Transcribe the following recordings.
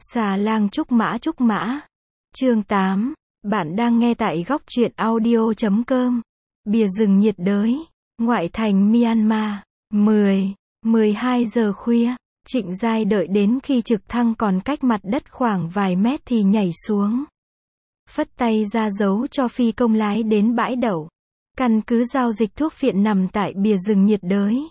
Xà lang trúc mã. Chương 8. Bạn đang nghe tại góc truyện audio.com. Bìa rừng nhiệt đới, ngoại thành Myanmar. 12 giờ khuya, Trịnh Giai đợi đến khi trực thăng còn cách mặt đất khoảng vài mét thì nhảy xuống. Phất tay ra dấu cho phi công lái đến bãi đậu. Căn cứ giao dịch thuốc phiện nằm tại bìa rừng nhiệt đới.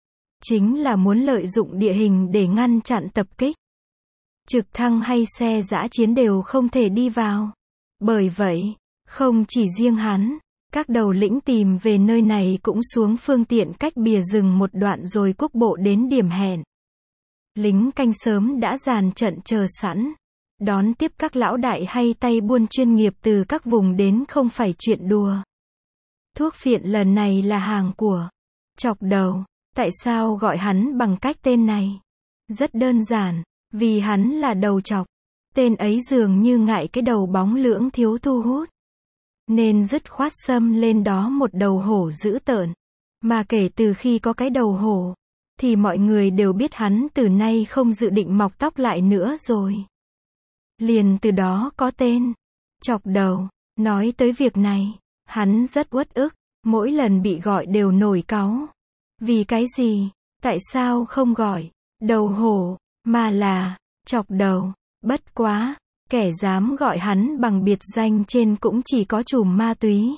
Chính là muốn lợi dụng địa hình để ngăn chặn tập kích. Trực thăng hay xe dã chiến đều không thể đi vào. Bởi vậy, không chỉ riêng hắn, các đầu lĩnh tìm về nơi này cũng xuống phương tiện cách bìa rừng một đoạn rồi quốc bộ đến điểm hẹn. Lính canh sớm đã dàn trận chờ sẵn, đón tiếp các lão đại hay tay buôn chuyên nghiệp từ các vùng đến không phải chuyện đùa. Thuốc phiện lần này là hàng của Chọc Đầu. Tại sao gọi hắn bằng cách tên này? Rất đơn giản, vì hắn là đầu chọc. Tên ấy dường như ngại cái đầu bóng lưỡng thiếu thu hút, nên dứt khoát xâm lên đó một đầu hổ dữ tợn. Mà kể từ khi có cái đầu hổ, thì mọi người đều biết hắn từ nay không dự định mọc tóc lại nữa rồi. Liền từ đó có tên Chọc Đầu. Nói tới việc này, hắn rất uất ức, mỗi lần bị gọi đều nổi cáu. Vì cái gì? Tại sao không gọi đầu hổ, mà là Chọc Đầu? Bất quá, kẻ dám gọi hắn bằng biệt danh trên cũng chỉ có trùm ma túy,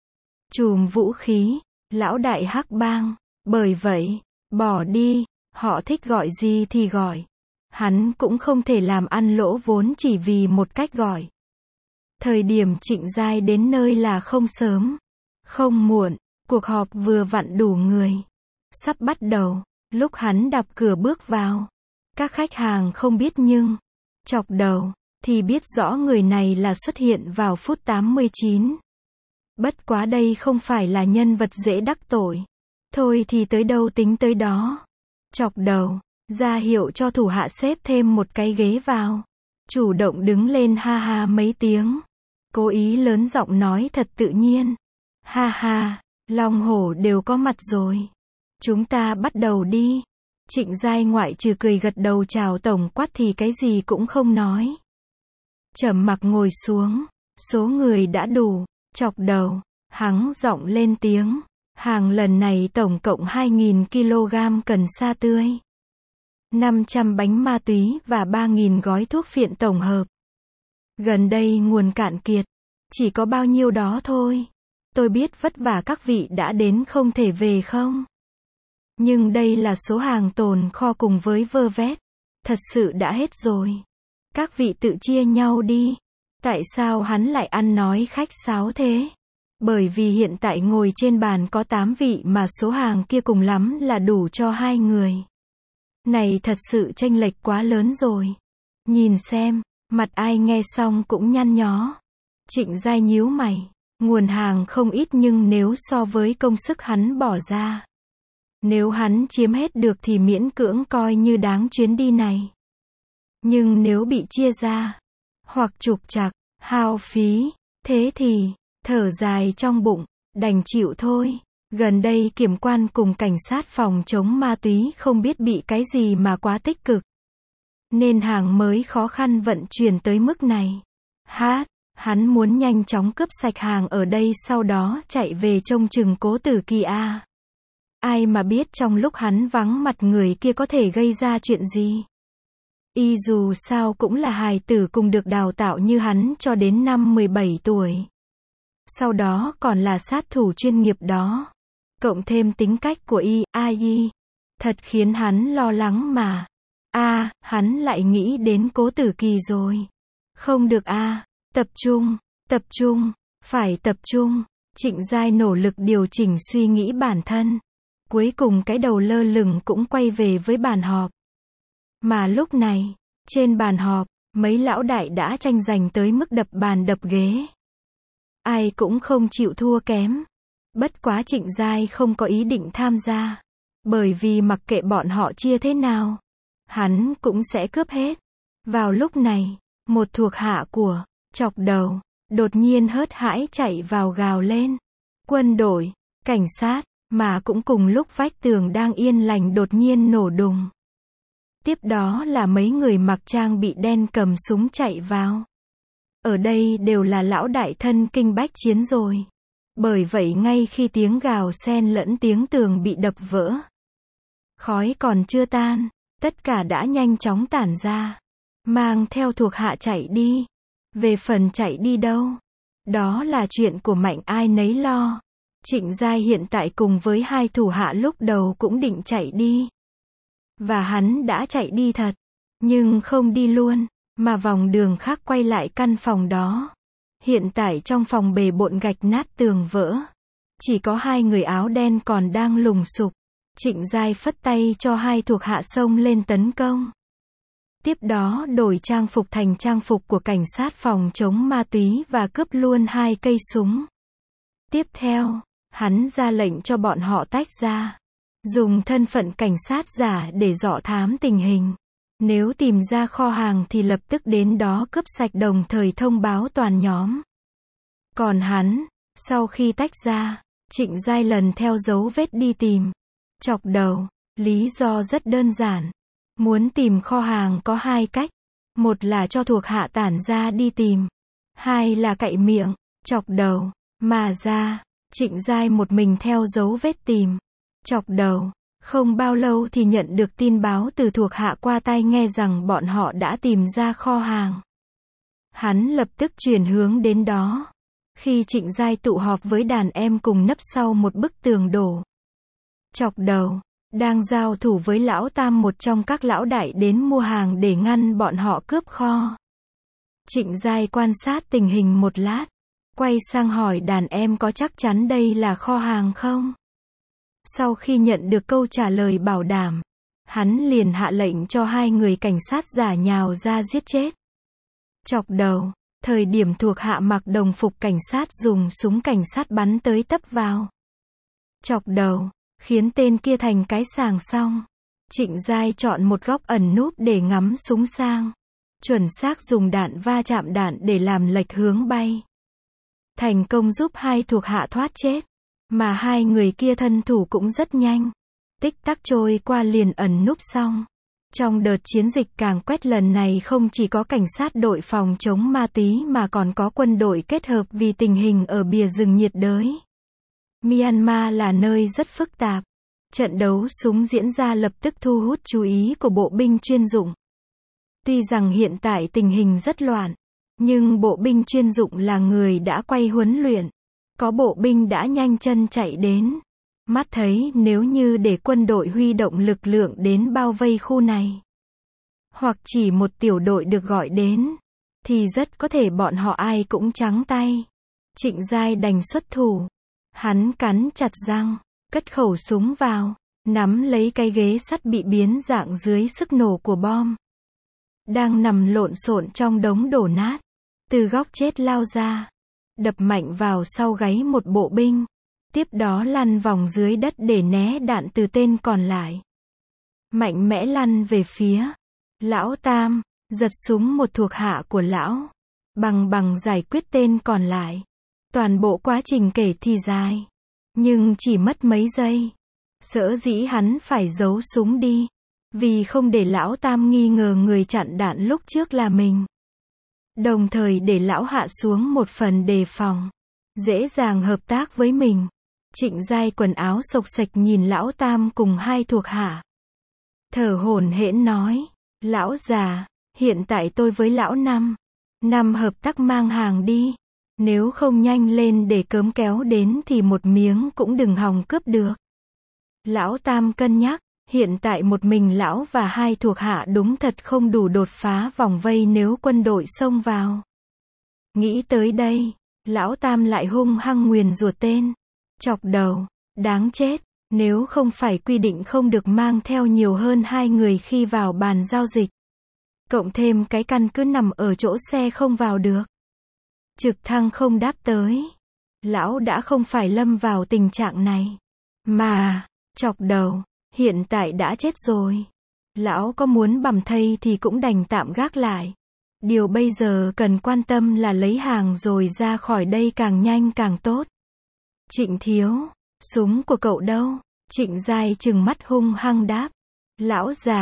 trùm vũ khí, lão đại hắc bang. Bởi vậy, bỏ đi, họ thích gọi gì thì gọi. Hắn cũng không thể làm ăn lỗ vốn chỉ vì một cách gọi. Thời điểm Trịnh Giai đến nơi là không sớm, không muộn, cuộc họp vừa vặn đủ người. Sắp bắt đầu, lúc hắn đập cửa bước vào, các khách hàng không biết nhưng Chọc Đầu thì biết rõ người này là xuất hiện vào phút 89. Bất quá đây không phải là nhân vật dễ đắc tội. Thôi thì tới đâu tính tới đó. Chọc Đầu ra hiệu cho thủ hạ xếp thêm một cái ghế vào, chủ động đứng lên ha ha mấy tiếng, cố ý lớn giọng nói thật tự nhiên. Ha ha, long hổ đều có mặt rồi. Chúng ta bắt đầu đi. Trịnh Giai ngoại trừ cười gật đầu chào tổng quát thì cái gì cũng không nói. Trầm mặc ngồi xuống, số người đã đủ. Chọc Đầu hắng giọng lên tiếng, hàng lần này tổng cộng 2.000 kg cần sa tươi, 500 bánh ma túy và 3.000 gói thuốc phiện tổng hợp. Gần đây nguồn cạn kiệt, chỉ có bao nhiêu đó thôi. Tôi biết vất vả các vị đã đến không thể về không? Nhưng đây là số hàng tồn kho cùng với vơ vét. Thật sự đã hết rồi. Các vị tự chia nhau đi. Tại sao hắn lại ăn nói khách sáo thế? Bởi vì hiện tại ngồi trên bàn có 8 vị mà số hàng kia cùng lắm là đủ cho 2 người. Này thật sự chênh lệch quá lớn rồi. Nhìn xem, mặt ai nghe xong cũng nhăn nhó. Trịnh Giai nhíu mày. Nguồn hàng không ít nhưng nếu so với công sức hắn bỏ ra, nếu hắn chiếm hết được thì miễn cưỡng coi như đáng chuyến đi này. Nhưng nếu bị chia ra, hoặc trục trặc, hao phí, thế thì, thở dài trong bụng, đành chịu thôi. Gần đây kiểm quan cùng cảnh sát phòng chống ma túy không biết bị cái gì mà quá tích cực, nên hàng mới khó khăn vận chuyển tới mức này. Hắn muốn nhanh chóng cướp sạch hàng ở đây sau đó chạy về trông chừng Cố Tử Kỳ a. Ai mà biết trong lúc hắn vắng mặt người kia có thể gây ra chuyện gì. Y dù sao cũng là hài tử cùng được đào tạo như hắn cho đến năm 17 tuổi. Sau đó còn là sát thủ chuyên nghiệp đó. Cộng thêm tính cách của Y, thật khiến hắn lo lắng mà. Hắn lại nghĩ đến Cố Tử Kỳ rồi. Không được tập trung, phải tập trung. Trịnh Giai nỗ lực điều chỉnh suy nghĩ bản thân. Cuối cùng cái đầu lơ lửng cũng quay về với bàn họp. Mà lúc này, trên bàn họp, mấy lão đại đã tranh giành tới mức đập bàn đập ghế. Ai cũng không chịu thua kém. Bất quá Trịnh Giai không có ý định tham gia. Bởi vì mặc kệ bọn họ chia thế nào, hắn cũng sẽ cướp hết. Vào lúc này, một thuộc hạ của Chọc Đầu đột nhiên hớt hãi chạy vào gào lên. Quân đội, cảnh sát, mà cũng cùng lúc vách tường đang yên lành đột nhiên nổ đùng. Tiếp đó là mấy người mặc trang bị đen cầm súng chạy vào. Ở đây đều là lão đại thân kinh bách chiến rồi. Bởi vậy ngay khi tiếng gào xen lẫn tiếng tường bị đập vỡ, khói còn chưa tan, tất cả đã nhanh chóng tản ra. Mang theo thuộc hạ chạy đi. Về phần chạy đi đâu, đó là chuyện của mạnh ai nấy lo. Trịnh Giai hiện tại cùng với hai thủ hạ lúc đầu cũng định chạy đi. Và hắn đã chạy đi thật. Nhưng không đi luôn, mà vòng đường khác quay lại căn phòng đó. Hiện tại trong phòng bề bộn gạch nát tường vỡ. Chỉ có hai người áo đen còn đang lùng sục. Trịnh Giai phất tay cho hai thuộc hạ xông lên tấn công. Tiếp đó đổi trang phục thành trang phục của cảnh sát phòng chống ma túy và cướp luôn hai cây súng. Tiếp theo, hắn ra lệnh cho bọn họ tách ra. Dùng thân phận cảnh sát giả để dọ thám tình hình. Nếu tìm ra kho hàng thì lập tức đến đó cướp sạch, đồng thời thông báo toàn nhóm. Còn hắn, sau khi tách ra, Trịnh Giai lần theo dấu vết đi tìm. Chọc đầu, lý do rất đơn giản. Muốn tìm kho hàng có hai cách. Một là cho thuộc hạ tản ra đi tìm. Hai là cậy miệng, chọc đầu, mà ra. Trịnh Giai một mình theo dấu vết tìm. Chọc đầu. Không bao lâu thì nhận được tin báo từ thuộc hạ qua tai nghe rằng bọn họ đã tìm ra kho hàng. Hắn lập tức chuyển hướng đến đó. Khi Trịnh Giai tụ họp với đàn em cùng nấp sau một bức tường đổ. Chọc đầu, đang giao thủ với lão Tam, một trong các lão đại đến mua hàng để ngăn bọn họ cướp kho. Trịnh Giai quan sát tình hình một lát, quay sang hỏi đàn em có chắc chắn đây là kho hàng không? Sau khi nhận được câu trả lời bảo đảm, hắn liền hạ lệnh cho hai người cảnh sát giả nhào ra giết chết. Chọc đầu, thời điểm thuộc hạ mặc đồng phục cảnh sát dùng súng cảnh sát bắn tới tấp vào. Chọc đầu, khiến tên kia thành cái sàng xong. Trịnh Giai chọn một góc ẩn núp để ngắm súng sang. Chuẩn xác dùng đạn va chạm đạn để làm lệch hướng bay. Thành công giúp hai thuộc hạ thoát chết. Mà hai người kia thân thủ cũng rất nhanh. Tích tắc trôi qua liền ẩn núp xong. Trong đợt chiến dịch Càn Quét lần này không chỉ có cảnh sát đội phòng chống ma túy mà còn có quân đội kết hợp, vì tình hình ở bìa rừng nhiệt đới Myanmar là nơi rất phức tạp. Trận đấu súng diễn ra lập tức thu hút chú ý của bộ binh chuyên dụng. Tuy rằng hiện tại tình hình rất loạn, nhưng bộ binh chuyên dụng là người đã quay huấn luyện. Có bộ binh đã nhanh chân chạy đến. Mắt thấy nếu như để quân đội huy động lực lượng đến bao vây khu này, hoặc chỉ một tiểu đội được gọi đến, thì rất có thể bọn họ ai cũng trắng tay. Trịnh Giai đành xuất thủ. Hắn cắn chặt răng, cất khẩu súng vào, nắm lấy cái ghế sắt bị biến dạng dưới sức nổ của bom. Đang nằm lộn xộn trong đống đổ nát. Từ góc chết lao ra, đập mạnh vào sau gáy một bộ binh. Tiếp đó lăn vòng dưới đất để né đạn từ tên còn lại. Mạnh mẽ lăn về phía lão Tam, giật súng một thuộc hạ của lão. Bằng giải quyết tên còn lại. Toàn bộ quá trình kể thì dài, nhưng chỉ mất mấy giây. Sở dĩ hắn phải giấu súng đi, vì không để lão Tam nghi ngờ người chặn đạn lúc trước là mình. Đồng thời để lão hạ xuống một phần đề phòng, dễ dàng hợp tác với mình. Trịnh Giai quần áo xộc xệch nhìn lão Tam cùng hai thuộc hạ. Thở hổn hển nói, lão già, hiện tại tôi với lão Năm hợp tác mang hàng đi. Nếu không nhanh lên để cớm kéo đến thì một miếng cũng đừng hòng cướp được. Lão Tam cân nhắc, hiện tại một mình lão và hai thuộc hạ đúng thật không đủ đột phá vòng vây nếu quân đội xông vào. Nghĩ tới đây, lão Tam lại hung hăng nguyền rủa tên. Chọc đầu, đáng chết, nếu không phải quy định không được mang theo nhiều hơn hai người khi vào bàn giao dịch. Cộng thêm cái căn cứ nằm ở chỗ xe không vào được. Trực thăng không đáp tới. Lão đã không phải lâm vào tình trạng này. Mà, chọc đầu, hiện tại đã chết rồi. Lão có muốn bầm thây thì cũng đành tạm gác lại. Điều bây giờ cần quan tâm là lấy hàng rồi ra khỏi đây càng nhanh càng tốt. Trịnh thiếu, súng của cậu đâu? Trịnh Giai trừng mắt hung hăng đáp. Lão già,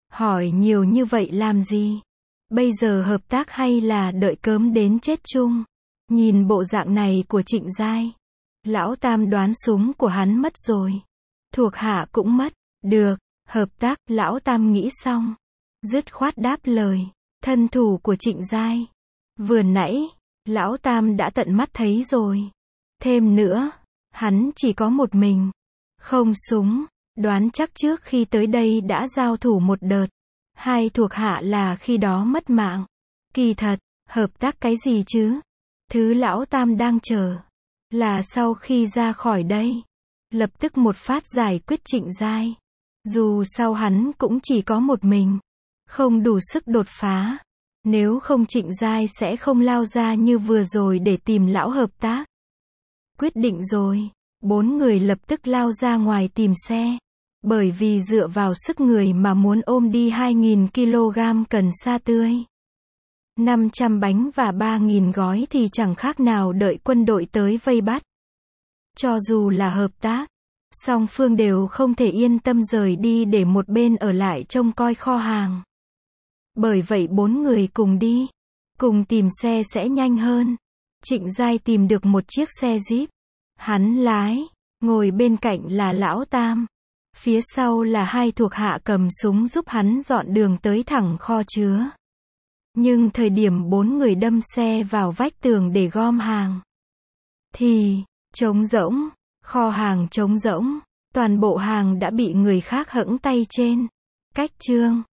Hỏi nhiều như vậy làm gì? Bây giờ hợp tác hay là đợi cớm đến chết chung? Nhìn bộ dạng này của Trịnh Giai, Lão Tam đoán súng của hắn mất rồi. Thuộc hạ cũng mất. Được, hợp tác, Lão Tam nghĩ xong. Dứt khoát đáp lời. Thân thủ của Trịnh Giai. Vừa nãy, Lão Tam đã tận mắt thấy rồi. Thêm nữa, hắn chỉ có một mình. Không súng, đoán chắc trước khi tới đây đã giao thủ một đợt. Hai thuộc hạ là khi đó mất mạng. Kỳ thật, hợp tác cái gì chứ? Thứ Lão Tam đang chờ là sau khi ra khỏi đây, lập tức một phát giải quyết Trịnh Giai. Dù sao hắn cũng chỉ có một mình, không đủ sức đột phá. Nếu không Trịnh Giai sẽ không lao ra như vừa rồi để tìm lão hợp tác. Quyết định rồi, 4 người lập tức lao ra ngoài tìm xe. Bởi vì dựa vào sức người mà muốn ôm đi 2.000 kg cần sa tươi, 500 bánh và 3.000 gói thì chẳng khác nào đợi quân đội tới vây bắt. Cho dù là hợp tác, song phương đều không thể yên tâm rời đi để một bên ở lại trông coi kho hàng. Bởi vậy 4 người cùng đi, cùng tìm xe sẽ nhanh hơn. Trịnh Giai tìm được một chiếc xe Jeep. Hắn lái, ngồi bên cạnh là Lão Tam. Phía sau là hai thuộc hạ cầm súng giúp hắn dọn đường tới thẳng kho chứa. Nhưng thời điểm 4 người đâm xe vào vách tường để gom hàng, thì, trống rỗng, kho hàng trống rỗng, toàn bộ hàng đã bị người khác hẫng tay trên. Cách chương